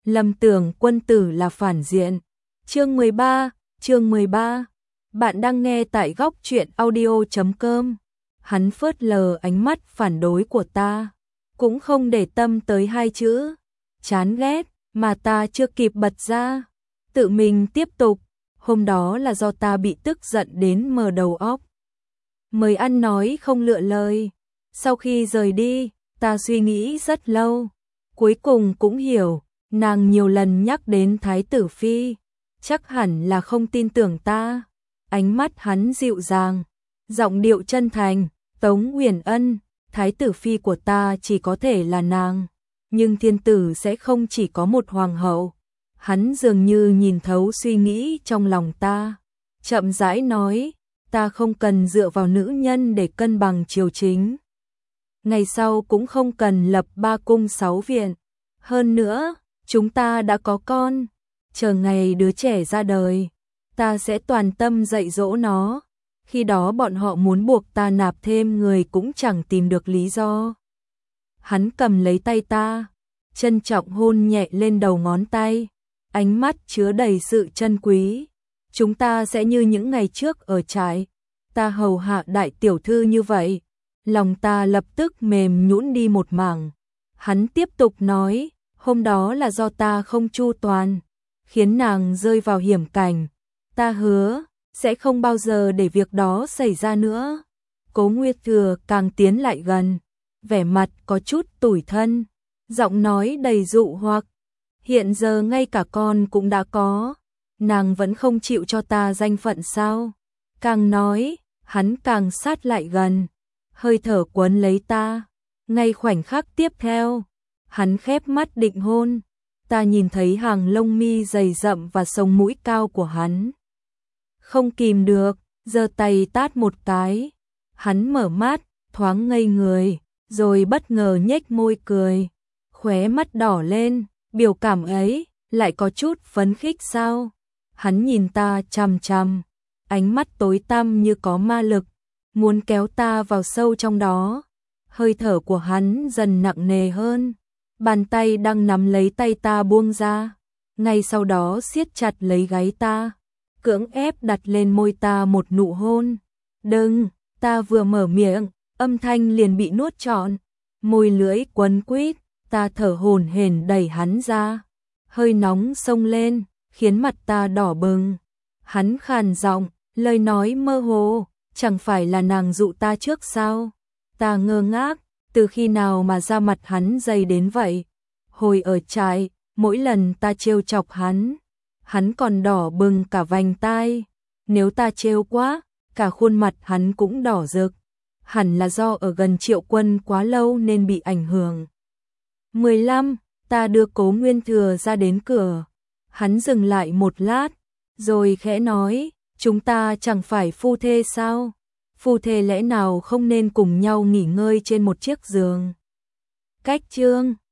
lầm tưởng quân tử là phản diện. Chương 13. Bạn đang nghe tại góc truyện audio.com. Hắn phớt lờ ánh mắt phản đối của ta, cũng không để tâm tới hai chữ chán ghét mà ta chưa kịp bật ra. Tự mình tiếp tục, hôm đó là do ta bị tức giận đến mờ đầu óc. Mời ăn nói không lựa lời. Sau khi rời đi, ta suy nghĩ rất lâu, cuối cùng cũng hiểu, nàng nhiều lần nhắc đến Thái tử Phi, chắc hẳn là không tin tưởng ta. Ánh mắt hắn dịu dàng, giọng điệu chân thành, Tống Uyển Ân, Thái tử Phi của ta chỉ có thể là nàng, nhưng thiên tử sẽ không chỉ có một hoàng hậu. Hắn dường như nhìn thấu suy nghĩ trong lòng ta, chậm rãi nói, ta không cần dựa vào nữ nhân để cân bằng triều chính. Ngày sau cũng không cần lập 3 cung 6 viện. Hơn nữa, chúng ta đã có con, chờ ngày đứa trẻ ra đời, ta sẽ toàn tâm dạy dỗ nó. Khi đó bọn họ muốn buộc ta nạp thêm người cũng chẳng tìm được lý do. Hắn cầm lấy tay ta, trân trọng hôn nhẹ lên đầu ngón tay, ánh mắt chứa đầy sự trân quý. Chúng ta sẽ như những ngày trước ở trại, ta hầu hạ đại tiểu thư như vậy. Lòng ta lập tức mềm nhũn đi một mảng. Hắn tiếp tục nói, hôm đó là do ta không chu toàn, khiến nàng rơi vào hiểm cảnh. Ta hứa, sẽ không bao giờ để việc đó xảy ra nữa. Cố Nguyệt Thừa càng tiến lại gần, vẻ mặt có chút tủi thân, giọng nói đầy dụ hoặc. Hiện giờ ngay cả con cũng đã có, nàng vẫn không chịu cho ta danh phận sao? Càng nói, hắn càng sát lại gần, hơi thở quấn lấy ta. Ngay khoảnh khắc tiếp theo, hắn khép mắt định hôn. Ta nhìn thấy hàng lông mi dày rậm và sống mũi cao của hắn, không kìm được, giơ tay tát một cái. Hắn mở mắt, thoáng ngây người, rồi bất ngờ nhếch môi cười, khóe mắt đỏ lên. Biểu cảm ấy lại có chút phấn khích sao? Hắn nhìn ta chằm chằm, ánh mắt tối tăm như có ma lực, muốn kéo ta vào sâu trong đó. Hơi thở của hắn dần nặng nề hơn, bàn tay đang nắm lấy tay ta buông ra, ngay sau đó siết chặt lấy gáy ta, cưỡng ép đặt lên môi ta một nụ hôn. Đừng, ta vừa mở miệng, âm thanh liền bị nuốt trọn, môi lưỡi quấn quýt. Ta thở hổn hển đẩy hắn ra, hơi nóng xông lên, khiến mặt ta đỏ bừng. Hắn khàn giọng, lời nói mơ hồ, chẳng phải là nàng dụ ta trước sao? Ta ngơ ngác, từ khi nào mà da mặt hắn dày đến vậy? Hồi ở trại, mỗi lần ta trêu chọc hắn, hắn còn đỏ bừng cả vành tai. Nếu ta trêu quá, cả khuôn mặt hắn cũng đỏ rực. Hẳn là do ở gần Triệu Quân quá lâu nên bị ảnh hưởng. 15. Ta đưa Cố Nguyên Thừa ra đến cửa. Hắn dừng lại một lát, rồi khẽ nói, chúng ta chẳng phải phu thê sao? Phu thê lẽ nào không nên cùng nhau nghỉ ngơi trên một chiếc giường? Cách chương